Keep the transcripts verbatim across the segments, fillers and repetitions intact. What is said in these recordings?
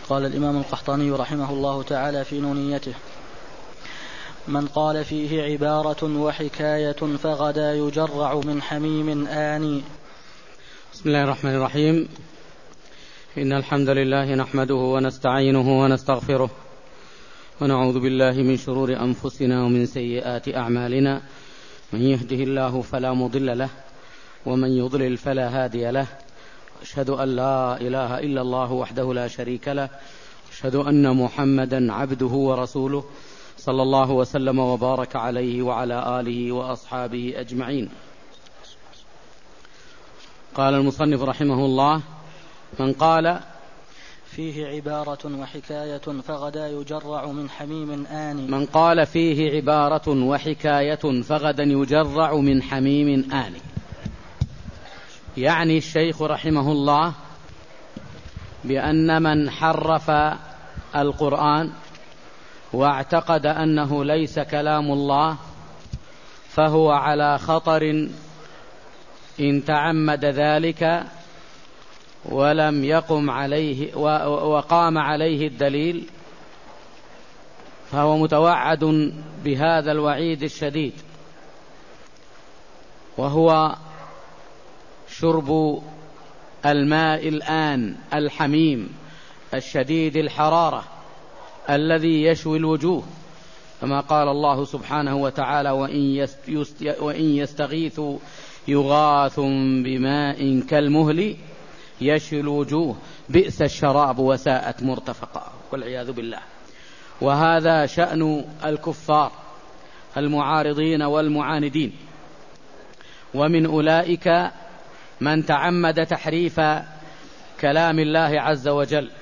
قال الإمام القحطاني رحمه الله تعالى في نونيته: من قال فيه عبارة وحكاية فغدا يجرع من حميم آني. بسم الله الرحمن الرحيم. إن الحمد لله نحمده ونستعينه ونستغفره ونعوذ بالله من شرور أنفسنا ومن سيئات أعمالنا. من يهده الله فلا مضل له ومن يضلل فلا هادي له. أشهد أن لا إله إلا الله وحده لا شريك له. أشهد أن محمدا عبده ورسوله صلى الله وسلم وبارك عليه وعلى آله وأصحابه أجمعين. قال المصنف رحمه الله: من قال فيه عبارة وحكاية فغدا يجرع من حميم آني. من قال فيه عبارة وحكاية فغدا يجرع من حميم آني، يعني الشيخ رحمه الله بأن من حرف القرآن واعتقد أنه ليس كلام الله فهو على خطر إن تعمد ذلك ولم يقم عليه وقام عليه الدليل، فهو متوعد بهذا الوعيد الشديد، وهو شرب الماء الآن الحميم الشديد الحرارة الذي يشوي الوجوه، كما قال الله سبحانه وتعالى: وإن يستغيثوا يغاث بماء كالمهل يشوي الوجوه بئس الشراب وساءت مرتفقا، والعياذ بالله. وهذا شأن الكفار المعارضين والمعاندين. ومن أولئك من تعمد تحريف كلام الله عز وجل،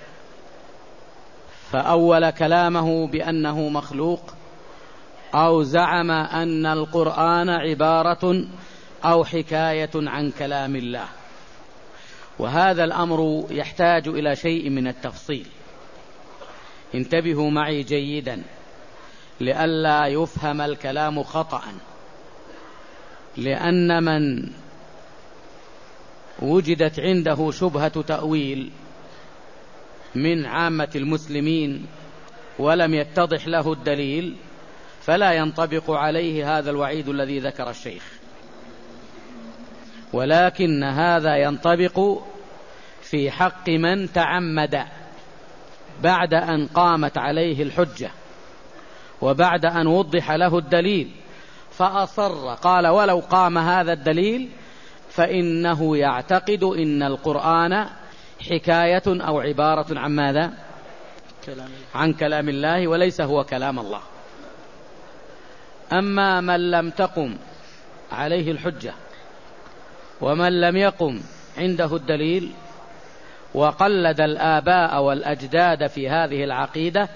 فأول كلامه بأنه مخلوق، أو زعم أن القرآن عبارة أو حكاية عن كلام الله. وهذا الأمر يحتاج إلى شيء من التفصيل، انتبهوا معي جيدا لئلا يفهم الكلام خطأ، لأن من وجدت عنده شبهة تأويل من عامة المسلمين ولم يتضح له الدليل فلا ينطبق عليه هذا الوعيد الذي ذكر الشيخ، ولكن هذا ينطبق في حق من تعمد بعد أن قامت عليه الحجة وبعد أن وضح له الدليل فأصر، قال ولو قام هذا الدليل فإنه يعتقد إن القرآن حكاية أو عبارة عن ماذا؟ عن كلام الله وليس هو كلام الله. أما من لم تقم عليه الحجة ومن لم يقم عنده الدليل وقلد الآباء والأجداد في هذه العقيدة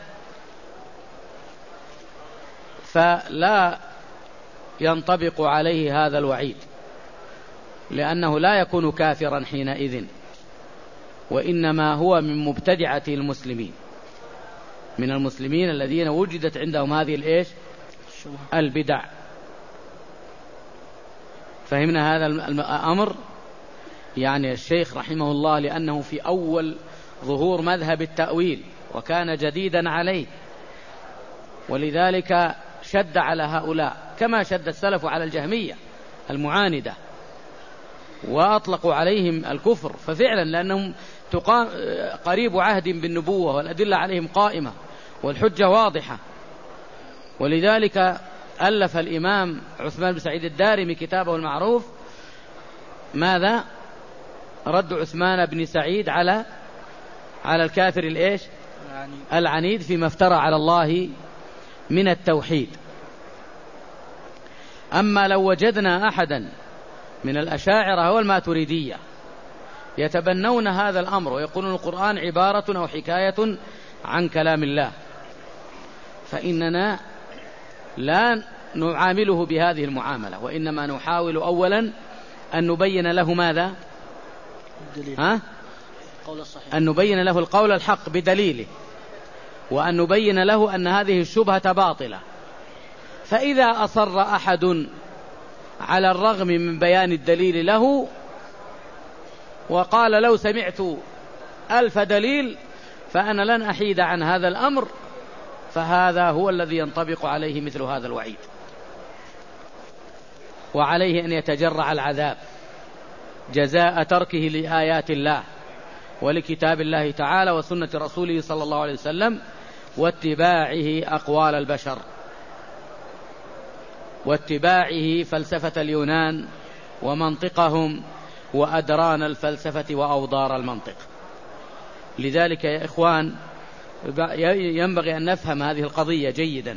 فلا ينطبق عليه هذا الوعيد، لأنه لا يكون كافرا حينئذ، وإنما هو من مبتدعة المسلمين، من المسلمين الذين وجدت عندهم هذه الإيش؟ البدع. فهمنا هذا الأمر؟ يعني الشيخ رحمه الله لأنه في أول ظهور مذهب التأويل وكان جديدا عليه، ولذلك شد على هؤلاء كما شد السلف على الجهمية المعاندة وأطلقوا عليهم الكفر، ففعلا لأنهم قريب عهد بالنبوة والأدلة عليهم قائمة والحجة واضحة. ولذلك ألف الإمام عثمان بن سعيد الدارمي كتابه المعروف ماذا؟ رد عثمان بن سعيد على على الكافر الإيش؟ العنيد فيما افترى على الله من التوحيد. أما لو وجدنا أحدا من الأشاعرة والماتريدية يتبنون هذا الأمر ويقولون القرآن عبارة أو حكاية عن كلام الله، فإننا لا نعامله بهذه المعاملة، وإنما نحاول أولا أن نبين له ماذا؟ ها؟ أن نبين له القول الحق بدليله، وأن نبين له أن هذه الشبهة باطلة. فإذا أصر أحد على الرغم من بيان الدليل له وقال لو سمعت ألف دليل فأنا لن أحيد عن هذا الأمر، فهذا هو الذي ينطبق عليه مثل هذا الوعيد، وعليه أن يتجرع العذاب جزاء تركه لآيات الله ولكتاب الله تعالى وسنة رسوله صلى الله عليه وسلم واتباعه أقوال البشر واتباعه فلسفة اليونان ومنطقهم وأدران الفلسفة وأوضار المنطق. لذلك يا إخوان ينبغي أن نفهم هذه القضية جيدا.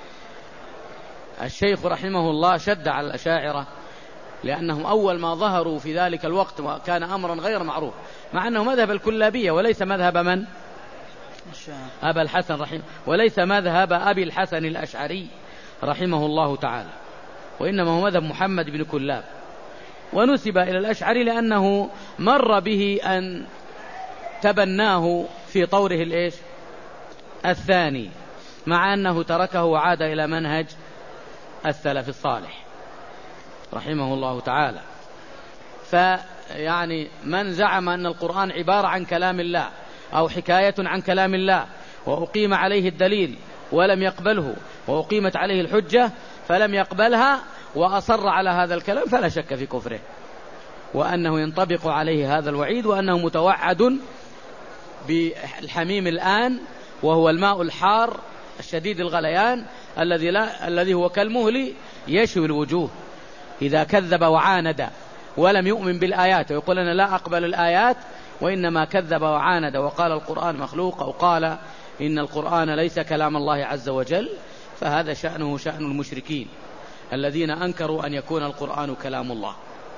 الشيخ رحمه الله شد على الأشاعرة لأنهم أول ما ظهروا في ذلك الوقت كان أمرا غير معروف، مع أنه مذهب الكلابية وليس مذهب من؟ أبا الحسن رحمه، وليس مذهب أبي الحسن الأشعري رحمه الله تعالى، وإنما هو مذهب محمد بن كلاب، ونسب إلى الأشعري لأنه مر به أن تبناه في طوره الإيش الثاني، مع أنه تركه وعاد إلى منهج السلف الصالح رحمه الله تعالى. فيعني من زعم أن القرآن عبارة عن كلام الله أو حكاية عن كلام الله وأقيم عليه الدليل ولم يقبله، وأقيمت عليه الحجة فلم يقبلها وأصر على هذا الكلام، فلا شك في كفره، وأنه ينطبق عليه هذا الوعيد، وأنه متوعد بالحميم الآن، وهو الماء الحار الشديد الغليان الذي لا الذي هو كالمهل يشوي الوجوه. إذا كذب وعاند ولم يؤمن بالآيات ويقول أنا لا أقبل الآيات، وإنما كذب وعاند وقال القرآن مخلوق أو قال إن القرآن ليس كلام الله عز وجل، فهذا شأنه شأن المشركين الذين أنكروا أن يكون القرآن كلام الله.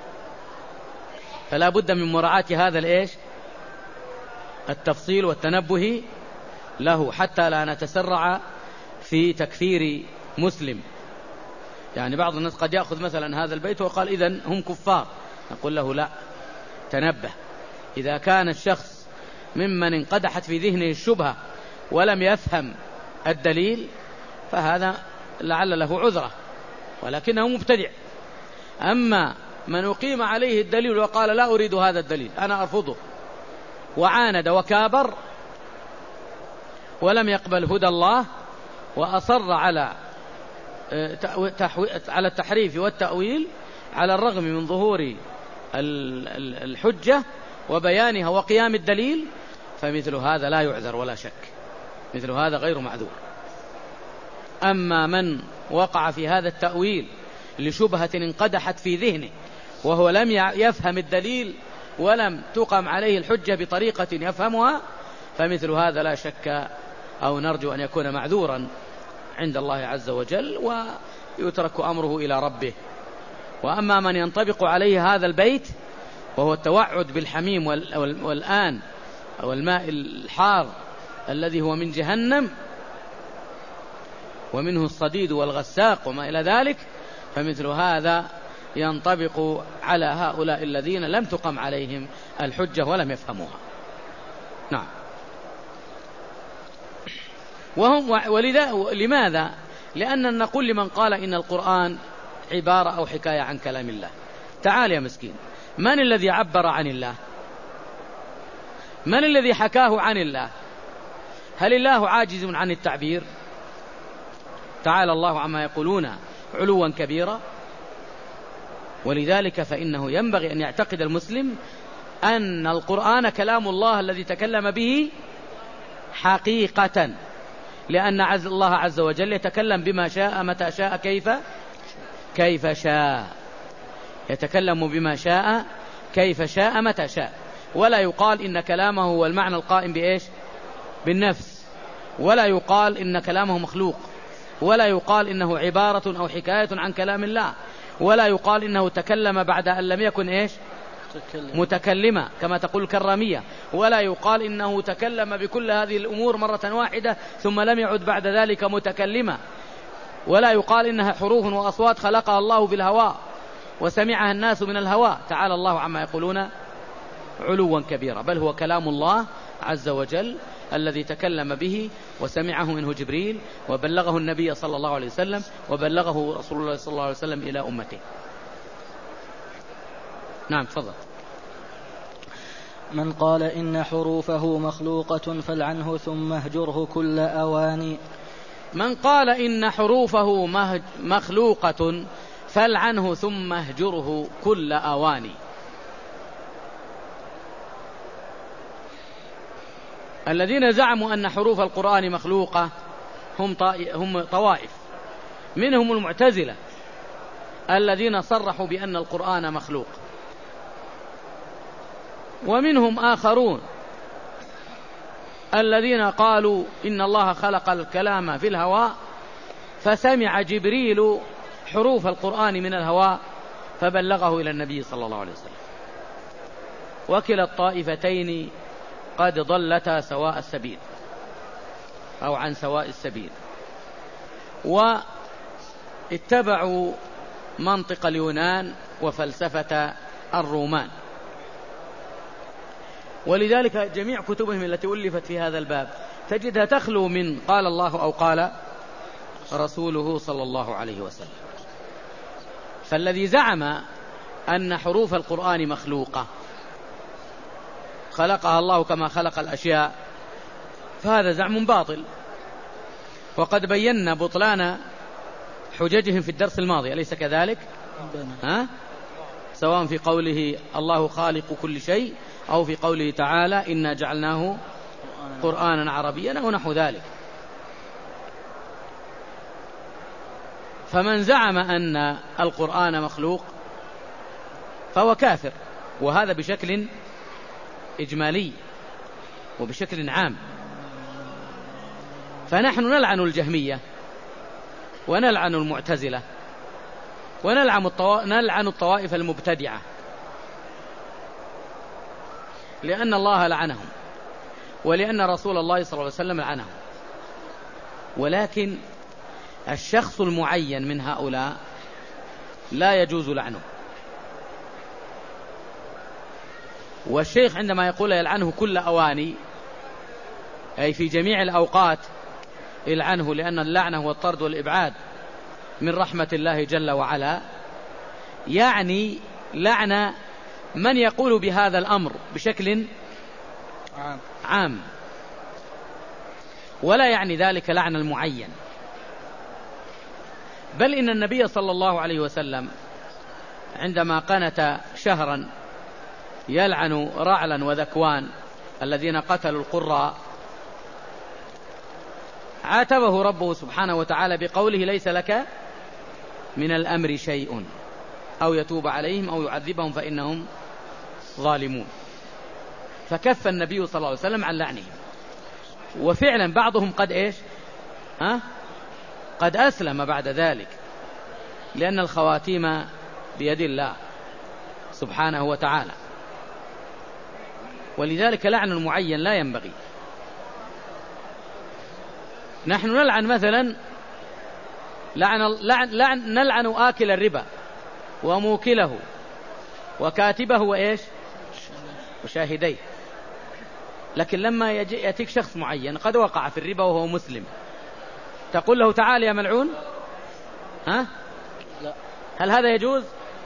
فلا بد من مراعاة هذا الإيش التفصيل والتنبه له، حتى لا نتسرع في تكفير مسلم. يعني بعض الناس قد يأخذ مثلا هذا البيت وقال إذن هم كفار، نقول له لا، تنبه. إذا كان الشخص ممن انقدحت في ذهنه الشبهة ولم يفهم الدليل فهذا لعل له عذره، ولكنه مبتدع. أما من أقيم عليه الدليل وقال لا أريد هذا الدليل أنا أرفضه، وعاند وكابر ولم يقبل هدى الله وأصر على على التحريف والتأويل على الرغم من ظهور الحجة وبيانها وقيام الدليل، فمثل هذا لا يعذر ولا شك، مثل هذا غير معذور. أما من وقع في هذا التأويل لشبهة انقدحت في ذهنه وهو لم يفهم الدليل ولم تقم عليه الحجة بطريقة يفهمها، فمثل هذا لا شك أو نرجو أن يكون معذورا عند الله عز وجل ويترك أمره إلى ربه. وأما من ينطبق عليه هذا البيت وهو التوعد بالحميم والآن والماء الحار الذي هو من جهنم ومنه الصديد والغساق وما إلى ذلك، فمثل هذا ينطبق على هؤلاء الذين لم تقم عليهم الحجة ولم يفهموها. نعم. وهم ولذا لماذا؟ لأن نقول لمن قال إن القرآن عبارة أو حكاية عن كلام الله، تعال يا مسكين، من الذي عبر عن الله؟ من الذي حكاه عن الله؟ هل الله عاجز عن التعبير؟ تعالى الله عما يقولون علوا كبيرا. ولذلك فإنه ينبغي أن يعتقد المسلم أن القرآن كلام الله الذي تكلم به حقيقة، لأن عز الله عز وجل يتكلم بما شاء متى شاء كيف كيف شاء، يتكلم بما شاء كيف شاء متى شاء، ولا يقال إن كلامه هو المعنى القائم بإيش بالنفس، ولا يقال إن كلامه مخلوق، ولا يقال إنه عبارة أو حكاية عن كلام الله، ولا يقال إنه تكلم بعد أن لم يكن إيش متكلما كما تقول الكرامية، ولا يقال إنه تكلم بكل هذه الأمور مرة واحدة ثم لم يعد بعد ذلك متكلما، ولا يقال إنها حروف وأصوات خلقها الله بالهواء وسمعها الناس من الهواء. تعالى الله عما يقولون علوا كبيرا، بل هو كلام الله عز وجل الذي تكلم به وسمعه منه جبريل وبلغه النبي صلى الله عليه وسلم وبلغه رسول الله صلى الله عليه وسلم إلى أمته. نعم تفضل. من قال إن حروفه مخلوقة فالعنه ثم اهجره كل أوان. من قال إن حروفه مخلوقة فالعنه ثم اهجره كل أوان. الذين زعموا أن حروف القرآن مخلوقة هم, هم طوائف، منهم المعتزلة الذين صرحوا بأن القرآن مخلوق، ومنهم آخرون الذين قالوا إن الله خلق الكلام في الهواء فسمع جبريل حروف القرآن من الهواء فبلغه إلى النبي صلى الله عليه وسلم. وكلا الطائفتين قد ضلتا سواء السبيل أو عن سواء السبيل، واتبعوا منطق اليونان وفلسفة الرومان. ولذلك جميع كتبهم التي ألفت في هذا الباب تجدها تخلو من قال الله أو قال رسوله صلى الله عليه وسلم. فالذي زعم أن حروف القرآن مخلوقة خلقها الله كما خلق الأشياء فهذا زعم باطل، وقد بينا بطلان حججهم في الدرس الماضي، أليس كذلك؟ ها؟ سواء في قوله الله خالق كل شيء أو في قوله تعالى إنا جعلناه قرآنا عربيا أو نحو ذلك. فمن زعم أن القرآن مخلوق فهو كافر، وهذا بشكل إجمالي وبشكل عام. فنحن نلعن الجهمية ونلعن المعتزلة ونلعن الطوائف المبتدعة، لأن الله لعنهم ولأن رسول الله صلى الله عليه وسلم لعنهم. ولكن الشخص المعين من هؤلاء لا يجوز لعنه. والشيخ عندما يقول يلعنه كل أواني أي في جميع الأوقات يلعنه، لأن اللعنة هو الطرد والإبعاد من رحمة الله جل وعلا، يعني لعن من يقول بهذا الأمر بشكل عام, عام. ولا يعني ذلك لعن المعين، بل إن النبي صلى الله عليه وسلم عندما قنت شهرا يلعن رعلا وذكوان الذين قتلوا القراء عاتبه ربه سبحانه وتعالى بقوله ليس لك من الأمر شيء أو يتوب عليهم أو يعذبهم فإنهم ظالمون. فكف النبي صلى الله عليه وسلم عن لعنهم. وفعلا بعضهم قد إيش ها؟ قد أسلم بعد ذلك، لأن الخواتيم بيد الله سبحانه وتعالى. ولذلك لعن المعين لا ينبغي. نحن نلعن مثلا لعن لعن لعن نلعن آكل الربا وموكله وكاتبه وإيش وشاهديه. لكن لما يأتيك شخص معين قد وقع في الربا وهو مسلم تقول له تعال يا ملعون؟ ها؟ لا. هل هذا يجوز؟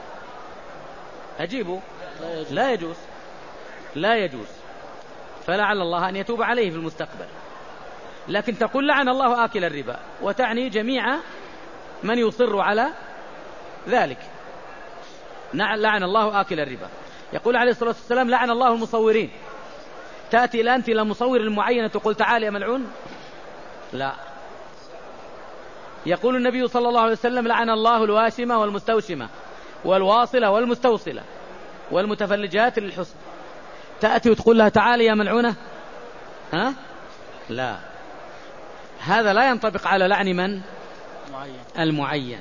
أجيبه لا يجوز. لا يجوز لا يجوز. فلعل الله أن يتوب عليه في المستقبل. لكن تقول لعن الله آكل الربا وتعني جميع من يصر على ذلك. لعن الله آكل الربا. يقول عليه الصلاة والسلام لعن الله المصورين. تأتي إلى أنت إلى مصور المعين تقول تعال يا ملعون؟ لا. يقول النبي صلى الله عليه وسلم لعن الله الواشمة والمستوشمة والواصلة والمستوصلة والمتفلجات للحسن. تأتي وتقول لها تعال يا ملعونة؟ ها؟ لا. هذا لا ينطبق على لعن من؟ معين. المعين.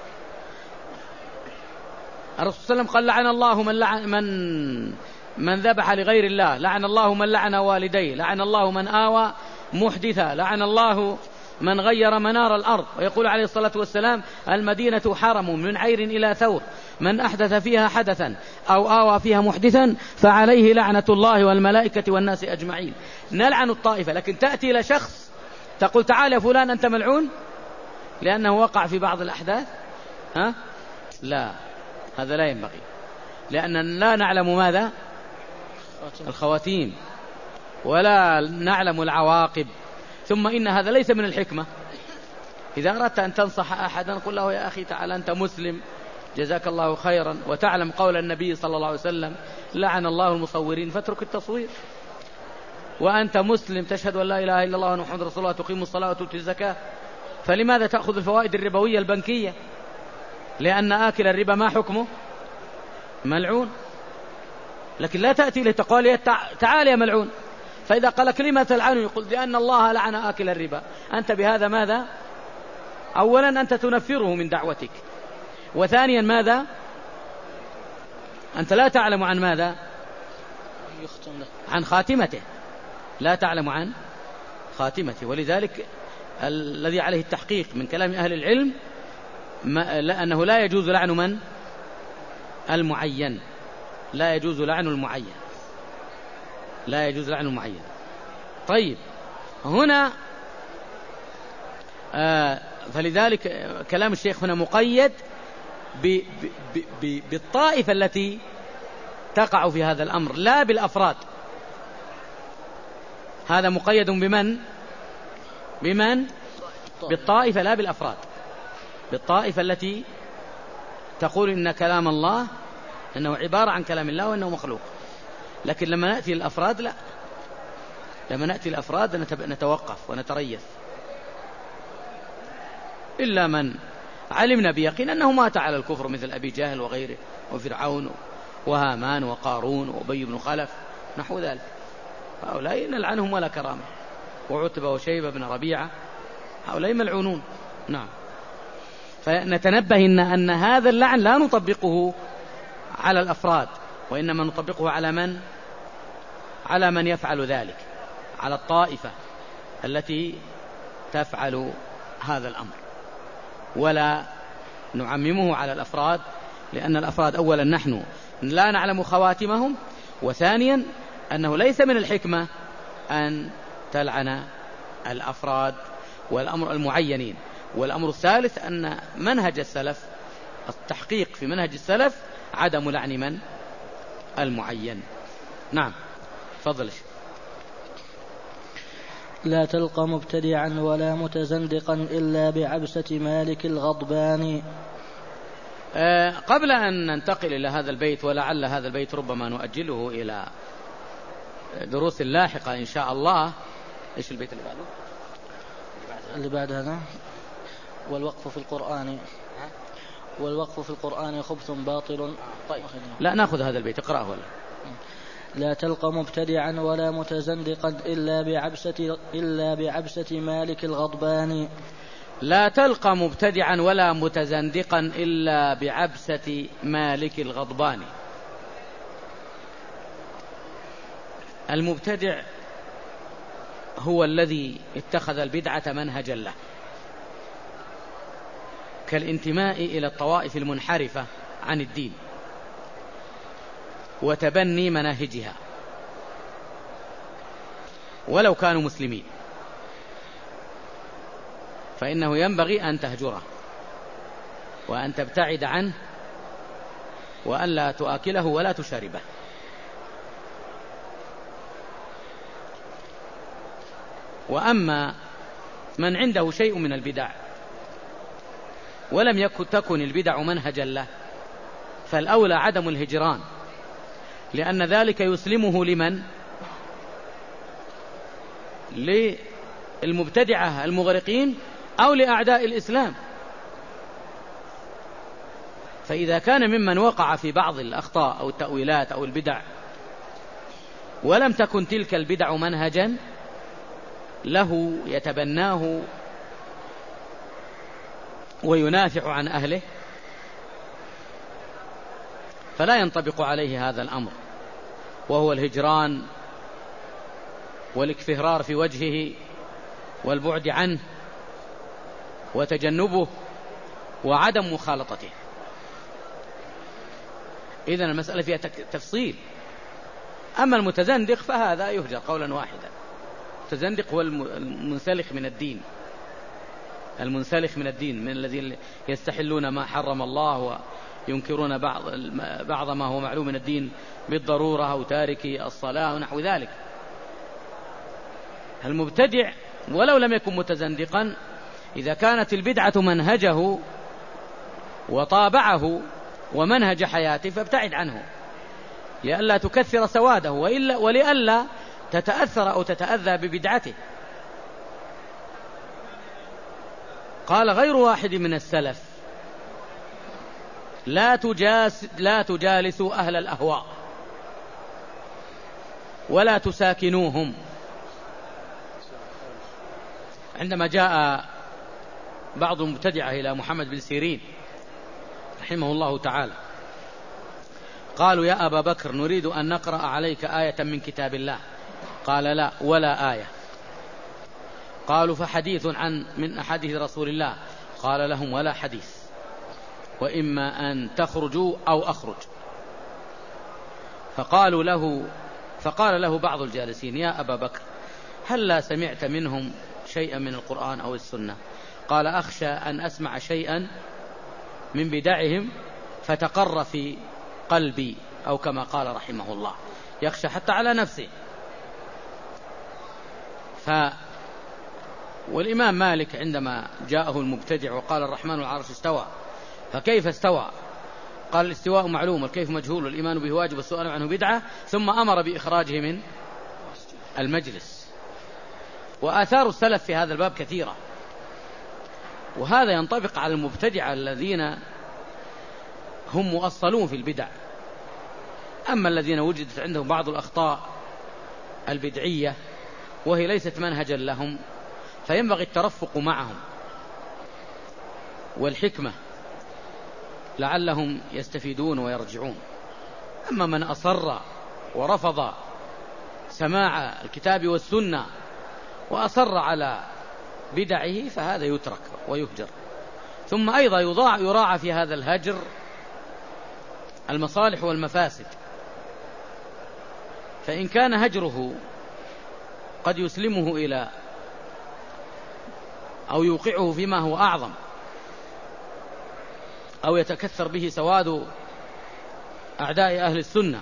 الرسول صلى الله عليه وسلم قال لعن الله من لعن من من ذبح لغير الله، لعن الله من لعن والديه، لعن الله من آوى محدثا، لعن الله من غير منار الأرض. ويقول عليه الصلاة والسلام المدينة حرم من عير إلى ثور، من أحدث فيها حدثا أو آوى فيها محدثا فعليه لعنة الله والملائكة والناس أجمعين. نلعن الطائفة، لكن تأتي إلى شخص تقول تعال يا فلان أنت ملعون لأنه وقع في بعض الأحداث، ها؟ لا، هذا لا ينبغي، لأننا لا نعلم ماذا الخواتيم ولا نعلم العواقب. ثم إن هذا ليس من الحكمة. إذا أردت أن تنصح أحدا قل له يا أخي تعال أنت مسلم جزاك الله خيرا وتعلم قول النبي صلى الله عليه وسلم لعن الله المصورين فاترك التصوير، وأنت مسلم تشهد أن لا إله إلا الله وأن محمد رسول الله تقيم الصلاة وتؤتي الزكاة، فلماذا تأخذ الفوائد الربوية البنكية؟ لأن آكل الربا ما حكمه؟ ملعون. لكن لا تأتي لتقول تعال يا ملعون، فإذا قال لك لما تلعنه يقول لأن الله لعن آكل الربا. أنت بهذا ماذا؟ أولا أنت تنفره من دعوتك، وثانيا ماذا؟ أنت لا تعلم عن ماذا؟ عن خاتمته، لا تعلم عن خاتمته. ولذلك الذي عليه التحقيق من كلام أهل العلم أنه لا يجوز لعن من؟ المعين، لا يجوز لعن المعين، لا يجوز لعن المعين. طيب هنا آه فلذلك كلام الشيخ هنا مقيد ب ب ب بالطائفة التي تقع في هذا الأمر لا بالأفراد. هذا مقيد بمن؟ بمن؟ بالطائفة لا بالأفراد، بالطائفة التي تقول إن كلام الله أنه عبارة عن كلام الله وأنه مخلوق. لكن لما نأتي الأفراد لا، لما نأتي الأفراد نتوقف ونتريث، إلا من علمنا بيقين أنه مات على الكفر مثل أبي جهل وغيره وفرعون وهامان وقارون وأبي بن خلف نحو ذلك، هؤلاء نلعنهم ولا كرامة، وعتبة وشيبة بن ربيعة هؤلاء ملعونون. نعم. فنتنبه إن, أن هذا اللعن لا نطبقه على الأفراد، وإنما نطبقه على من؟ على من يفعل ذلك، على الطائفة التي تفعل هذا الأمر، ولا نعممه على الأفراد، لأن الأفراد أولا نحن لا نعلم خواتمهم، وثانيا أنه ليس من الحكمة أن تلعن الأفراد والأمر المعينين. والأمر الثالث أن منهج السلف، التحقيق في منهج السلف عدم لعن من؟ المعين. نعم تفضل. لا تلقى مبتدعا ولا متزندقا إلا بعبسة مالك الغضبان. أه قبل أن ننتقل إلى هذا البيت، ولعل هذا البيت ربما نؤجله إلى دروس لاحقة إن شاء الله. إيش البيت اللي بعده؟ اللي بعد هذا والوقف في القرآن، والوقف في القرآن خبث باطل. طيب لا نأخذ هذا البيت، اقرأه ولا. لا تلقى مبتدعا ولا متزندقا إلا بعبسة, إلا بعبسة مالك الغضبان. لا تلقى مبتدعا ولا متزندقا إلا بعبسة مالك الغضبان. المبتدع هو الذي اتخذ البدعة منهجا له، كالانتماء إلى الطوائف المنحرفة عن الدين وتبني مناهجها ولو كانوا مسلمين، فإنه ينبغي أن تهجره وأن تبتعد عنه وأن لا تؤكله ولا تشاربه. وأما من عنده شيء من البدع ولم يكن تكن البدع منهجا له، فالأولى عدم الهجران، لأن ذلك يسلمه لمن؟ للمبتدعة المغرقين أو لأعداء الإسلام. فإذا كان ممن وقع في بعض الأخطاء أو التأويلات أو البدع ولم تكن تلك البدع منهجا له يتبناه وينافع عن أهله، فلا ينطبق عليه هذا الأمر، وهو الهجران والاكفرار في وجهه والبعد عنه وتجنبه وعدم مخالطته. إذن المسألة فيها تفصيل. أما المتزندق فهذا يهجر قولا واحدا. المتزندق هو المنسلخ من الدين، المنسلخ من الدين، من الذين يستحلون ما حرم الله ينكرون بعض بعض ما هو معلوم من الدين بالضرورة أو تاركي الصلاة ونحو ذلك. المبتدع ولو لم يكن متزندقا إذا كانت البدعة منهجه وطابعه ومنهج حياته فابتعد عنه لئلا تكثر سواده وإلا ولئلا تتأثر أو تتأذى ببدعته. قال غير واحد من السلف لا تجاس لا تجالسوا أهل الأهواء ولا تساكنوهم. عندما جاء بعض المبتدعة إلى محمد بن سيرين رحمه الله تعالى قالوا يا أبا بكر نريد أن نقرأ عليك آية من كتاب الله. قال لا ولا آية. قالوا فحديث عن من أحاديث رسول الله. قال لهم ولا حديث وإما أن تخرجوا أو أخرج. فقالوا له فقال له بعض الجالسين يا أبا بكر هل لا سمعت منهم شيئا من القرآن أو السنة؟ قال أخشى أن أسمع شيئا من بدعهم فتقر في قلبي أو كما قال رحمه الله يخشى حتى على نفسه. ف والإمام مالك عندما جاءه المبتدع وقال الرحمن على العرش استوى فكيف استوى؟ قال الاستواء معلوم والكيف مجهول والإيمان به واجب والسؤال عنه بدعة ثم أمر بإخراجه من المجلس. وآثار السلف في هذا الباب كثيرة وهذا ينطبق على المبتدعة الذين هم مؤصلون في البدع. أما الذين وجدت عندهم بعض الأخطاء البدعية وهي ليست منهجا لهم فينبغي الترفق معهم والحكمة لعلهم يستفيدون ويرجعون. أما من أصر ورفض سماع الكتاب والسنة وأصر على بدعه فهذا يترك ويهجر. ثم أيضا يراعى في هذا الهجر المصالح والمفاسد. فإن كان هجره قد يسلمه إلى أو يوقعه فيما هو أعظم أو يتكثر به سواد أعداء أهل السنة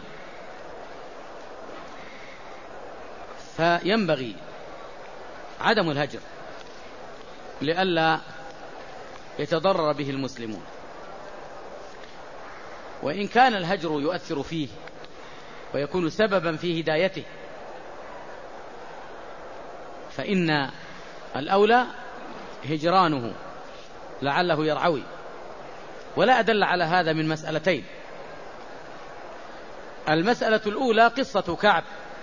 فينبغي عدم الهجر لئلا يتضرر به المسلمون. وإن كان الهجر يؤثر فيه ويكون سببا في هدايته فإن الأولى هجرانه لعله يرعوي. ولا أدل على هذا من مسألتين. المسألة الأولى قصة كعب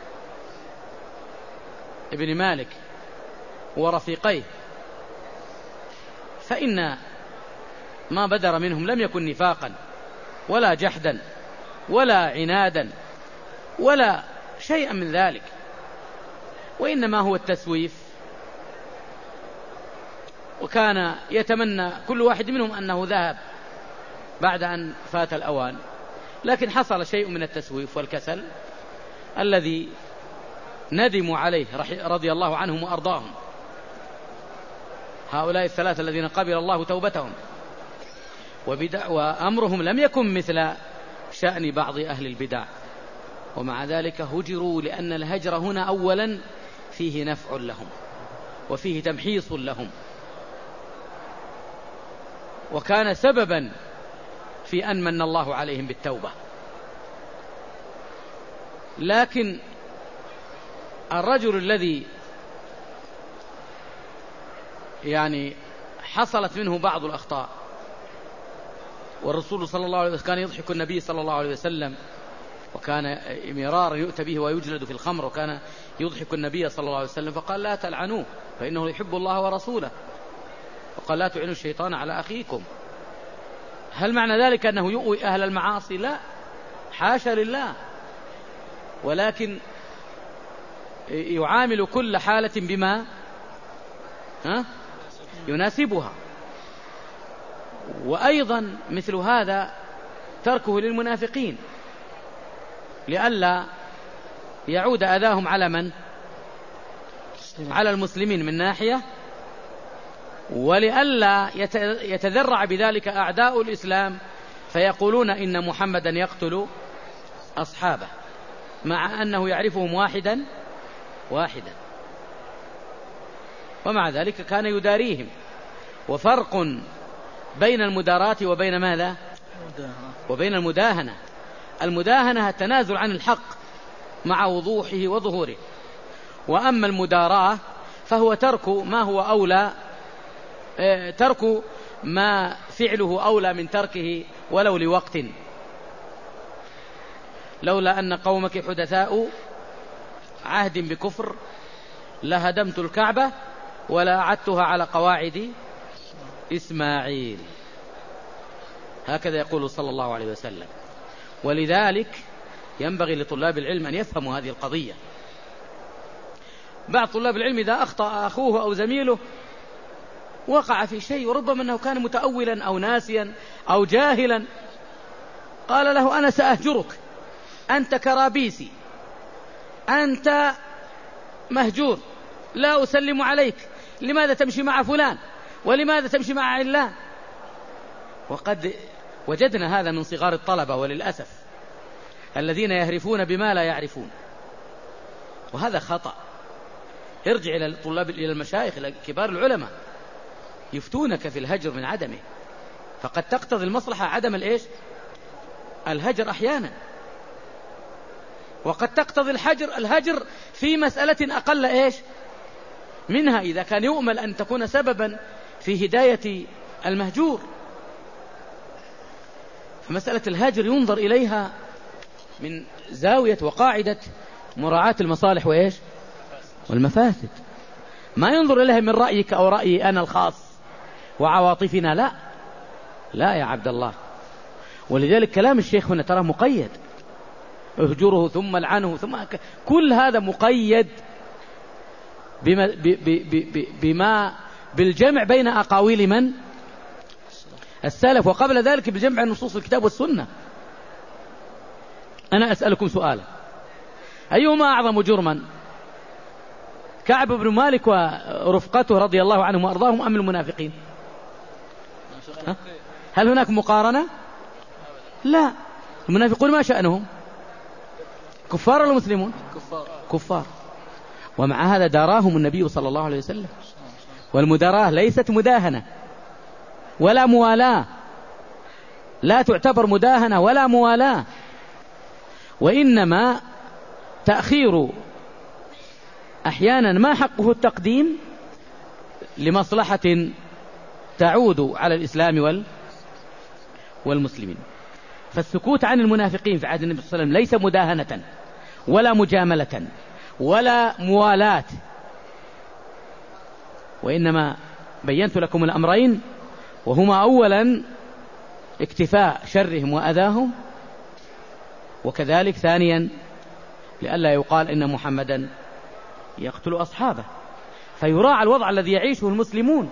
ابن مالك ورفيقيه فإن ما بدر منهم لم يكن نفاقا ولا جحدا ولا عنادا ولا شيئا من ذلك وإنما هو التسويف. وكان يتمنى كل واحد منهم أنه ذهب بعد أن فات الأوان لكن حصل شيء من التسويف والكسل الذي ندموا عليه رضي الله عنهم وأرضاهم هؤلاء الثلاثة الذين قبل الله توبتهم. وبدع وأمرهم لم يكن مثل شأن بعض أهل البدع ومع ذلك هجروا لأن الهجر هنا أولا فيه نفع لهم وفيه تمحيص لهم وكان سببا في أن من الله عليهم بالتوبة. لكن الرجل الذي يعني حصلت منه بعض الأخطاء والرسول صلى الله عليه وسلم كان يضحك النبي صلى الله عليه وسلم وكان مرارا يؤتى به ويجلد في الخمر وكان يضحك النبي صلى الله عليه وسلم فقال لا تلعنوه فإنه يحب الله ورسوله وقال لا تعينوا الشيطان على أخيكم. هل معنى ذلك أنه يؤوي أهل المعاصي؟ لا حاشا لله ولكن يعامل كل حالة بما ها يناسبها. وأيضا مثل هذا تركه للمنافقين لئلا يعود أذاهم على من؟ على المسلمين من ناحية ولئلا يتذرع بذلك أعداء الإسلام فيقولون إن محمدا يقتل أصحابه مع أنه يعرفهم واحدا واحدا، ومع ذلك كان يداريهم. وفرق بين المداراة وبين ماذا؟ وبين المداهنة. المداهنة التنازل عن الحق مع وضوحه وظهوره، وأما المداراة فهو ترك ما هو أولى، ترك ما فعله أولى من تركه ولو لوقت. لولا أن قومك حدثاء عهد بكفر لهدمت الكعبة ولا أعدتها على قواعد إسماعيل. هكذا يقول صلى الله عليه وسلم. ولذلك ينبغي لطلاب العلم أن يفهموا هذه القضية. بعض طلاب العلم إذا أخطأ أخوه أو زميله وقع في شيء وربما أنه كان متأولا أو ناسيا أو جاهلا، قال له أنا سأهجرك، أنت كرابيسي، أنت مهجور، لا أسلم عليك، لماذا تمشي مع فلان ولماذا تمشي مع علان؟ وقد وجدنا هذا من صغار الطلبة وللأسف الذين يهرفون بما لا يعرفون، وهذا خطأ. ارجع إلى الطلاب، إلى المشايخ، إلى كبار العلماء، يفتونك في الهجر من عدمه، فقد تقتضي المصلحة عدم الإيش؟ الهجر أحيانا، وقد تقتضي الحجر الهجر في مسألة أقل إيش منها، إذا كان يؤمل أن تكون سببا في هداية المهجور. فمسألة الهجر ينظر إليها من زاوية وقاعدة مراعاة المصالح وإيش والمفاسد، ما ينظر إليها من رأيك أو رأيي أنا الخاص وعواطفنا، لا لا يا عبد الله. ولذلك كلام الشيخ هنا ترى مقيد، اهجره ثم العنه ثم كل هذا مقيد بما, بما بالجمع بين أقاويل من السلف، وقبل ذلك بالجمع نصوص الكتاب والسنة. أنا أسألكم سؤالا، أيهما أعظم جرما، كعب بن مالك ورفقته رضي الله عنهم وأرضاهم أم المنافقين؟ هل هناك مقارنة؟ لا. المنافقون ما شأنهم؟ كفار ولا مسلمون؟ كفار. كفار. ومع هذا داراهم النبي صلى الله عليه وسلم. والمداراة ليست مداهنة ولا موالاة، لا تعتبر مداهنة ولا موالاة، وإنما تأخير أحيانا ما حقه التقديم لمصلحة تعود على الإسلام والمسلمين. فالسكوت عن المنافقين في عهد النبي صلى الله عليه وسلم ليس مداهنة ولا مجاملة ولا موالاة، وإنما بينت لكم الأمرين، وهما أولا اكتفاء شرهم وأذاهم، وكذلك ثانيا لئلا يقال إن محمدا يقتل أصحابه، فيراعى الوضع الذي يعيشه المسلمون،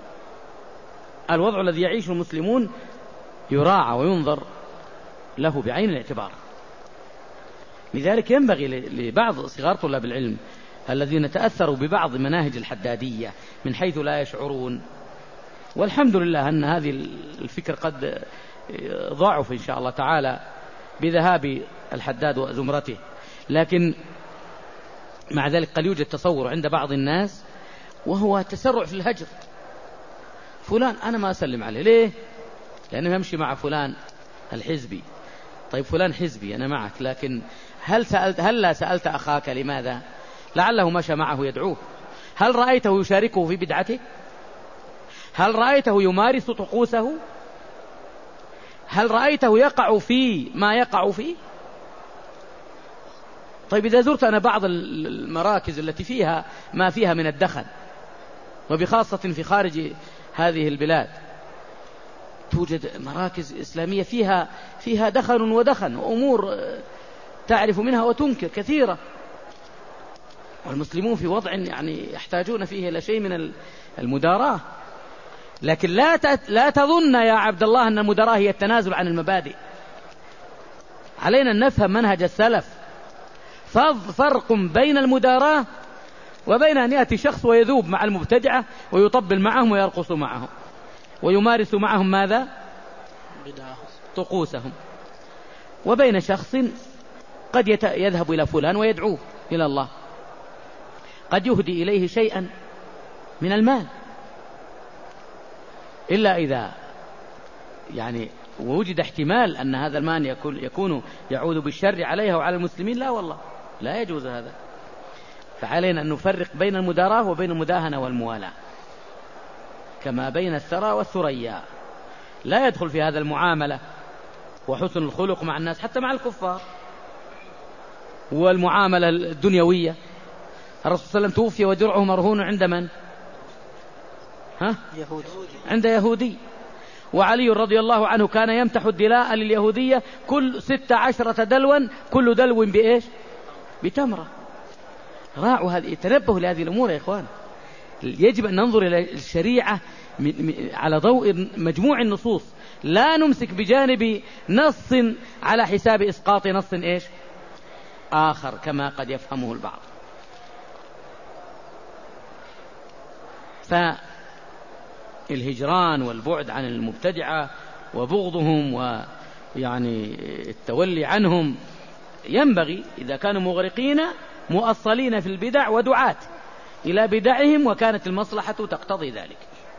الوضع الذي يعيشه المسلمون يراعى وينظر له بعين الاعتبار. لذلك ينبغي لبعض صغار طلاب العلم الذين تأثروا ببعض مناهج الحدادية من حيث لا يشعرون، والحمد لله أن هذه الفكر قد ضعف إن شاء الله تعالى بذهاب الحداد وزمرته، لكن مع ذلك قد يوجد تصور عند بعض الناس وهو تسرع في الهجر. فلان أنا ما أسلم عليه، ليه؟ لأنه يمشي مع فلان الحزبي. طيب فلان حزبي أنا معك، لكن هل سألت هل لا سألت أخاك لماذا؟ لعله مشى معه يدعوه. هل رأيته يشاركه في بدعته؟ هل رأيته يمارس طقوسه؟ هل رأيته يقع في ما يقع فيه؟ طيب إذا زرت أنا بعض المراكز التي فيها ما فيها من الدخن، وبخاصة في خارج هذه البلاد، توجد مراكز إسلامية فيها فيها دخن ودخن وأمور تعرف منها وتنكر كثيرة، والمسلمون في وضع يعني يحتاجون فيه إلى شيء من المداراة. لكن لا لا تظن يا عبد الله أن المداراة هي التنازل عن المبادئ. علينا أن نفهم منهج السلف، فرق بين المداراة وبين أن يأتي شخص ويذوب مع المبتدعة ويطبل معهم ويرقص معهم ويمارس معهم ماذا؟ طقوسهم، وبين شخص قد يذهب إلى فلان ويدعوه إلى الله، قد يهدي إليه شيئا من المال، إلا إذا يعني ووجد احتمال أن هذا المال يكون, يكون يعود بالشر عليها وعلى المسلمين، لا والله لا يجوز هذا. فعلينا أن نفرق بين المداراة وبين المداهنة والموالاة، كما بين الثرى والثريا. لا يدخل في هذا المعاملة وحسن الخلق مع الناس حتى مع الكفار، والمعاملة الدنيوية. الرسول صلى الله عليه وسلم توفي ودرعه مرهون عند من؟ ها؟ يهودي. عند يهودي. وعلي رضي الله عنه كان يمتح الدلاء لليهودية كل ست عشرة دلوا، كل دلو بإيش؟ بتمرة. راعوا هذه، تنبهوا لهذه الأمور يا إخوان. يجب أن ننظر إلى الشريعة على ضوء مجموع النصوص، لا نمسك بجانب نص على حساب إسقاط نص إيش؟ آخر كما قد يفهمه البعض. فالهجران والبعد عن المبتدعة وبغضهم ويعني التولي عنهم ينبغي إذا كانوا مغرقين مؤصلين في البدع ودعاة إلى بدعهم وكانت المصلحة تقتضي ذلك.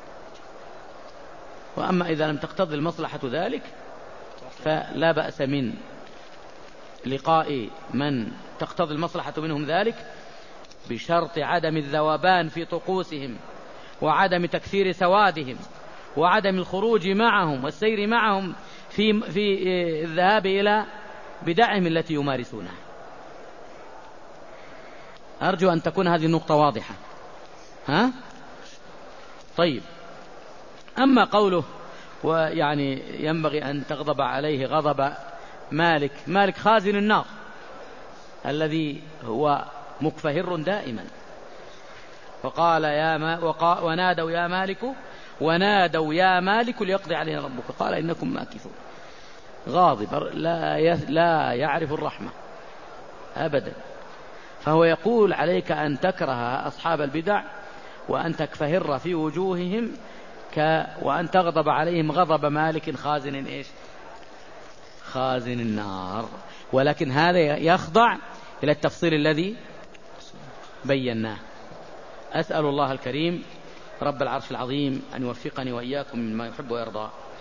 وأما إذا لم تقتضي المصلحة ذلك فلا بأس من لقاء من تقتضي المصلحة منهم ذلك، بشرط عدم الذوبان في طقوسهم وعدم تكثير سوادهم وعدم الخروج معهم والسير معهم في في الذهاب إلى بدعهم التي يمارسونها. أرجو أن تكون هذه النقطة واضحة. ها؟ طيب، أما قوله ويعني ينبغي أن تغضب عليه غضب مالك، مالك خازن النار الذي هو مكفهر دائما. وقال يا ما وقا ونادوا يا مالك ونادوا يا مالك ليقضي علينا ربك قال إنكم ماكثون. غاضب لا لا يعرف الرحمة أبدا. فهو يقول عليك أن تكره أصحاب البدع وأن تكفهر في وجوههم ك وأن تغضب عليهم غضب مالك خازن إيش؟ خازن النار. ولكن هذا يخضع إلى التفصيل الذي بيناه. أسأل الله الكريم رب العرش العظيم أن يوفقني وإياكم مما يحب ويرضى.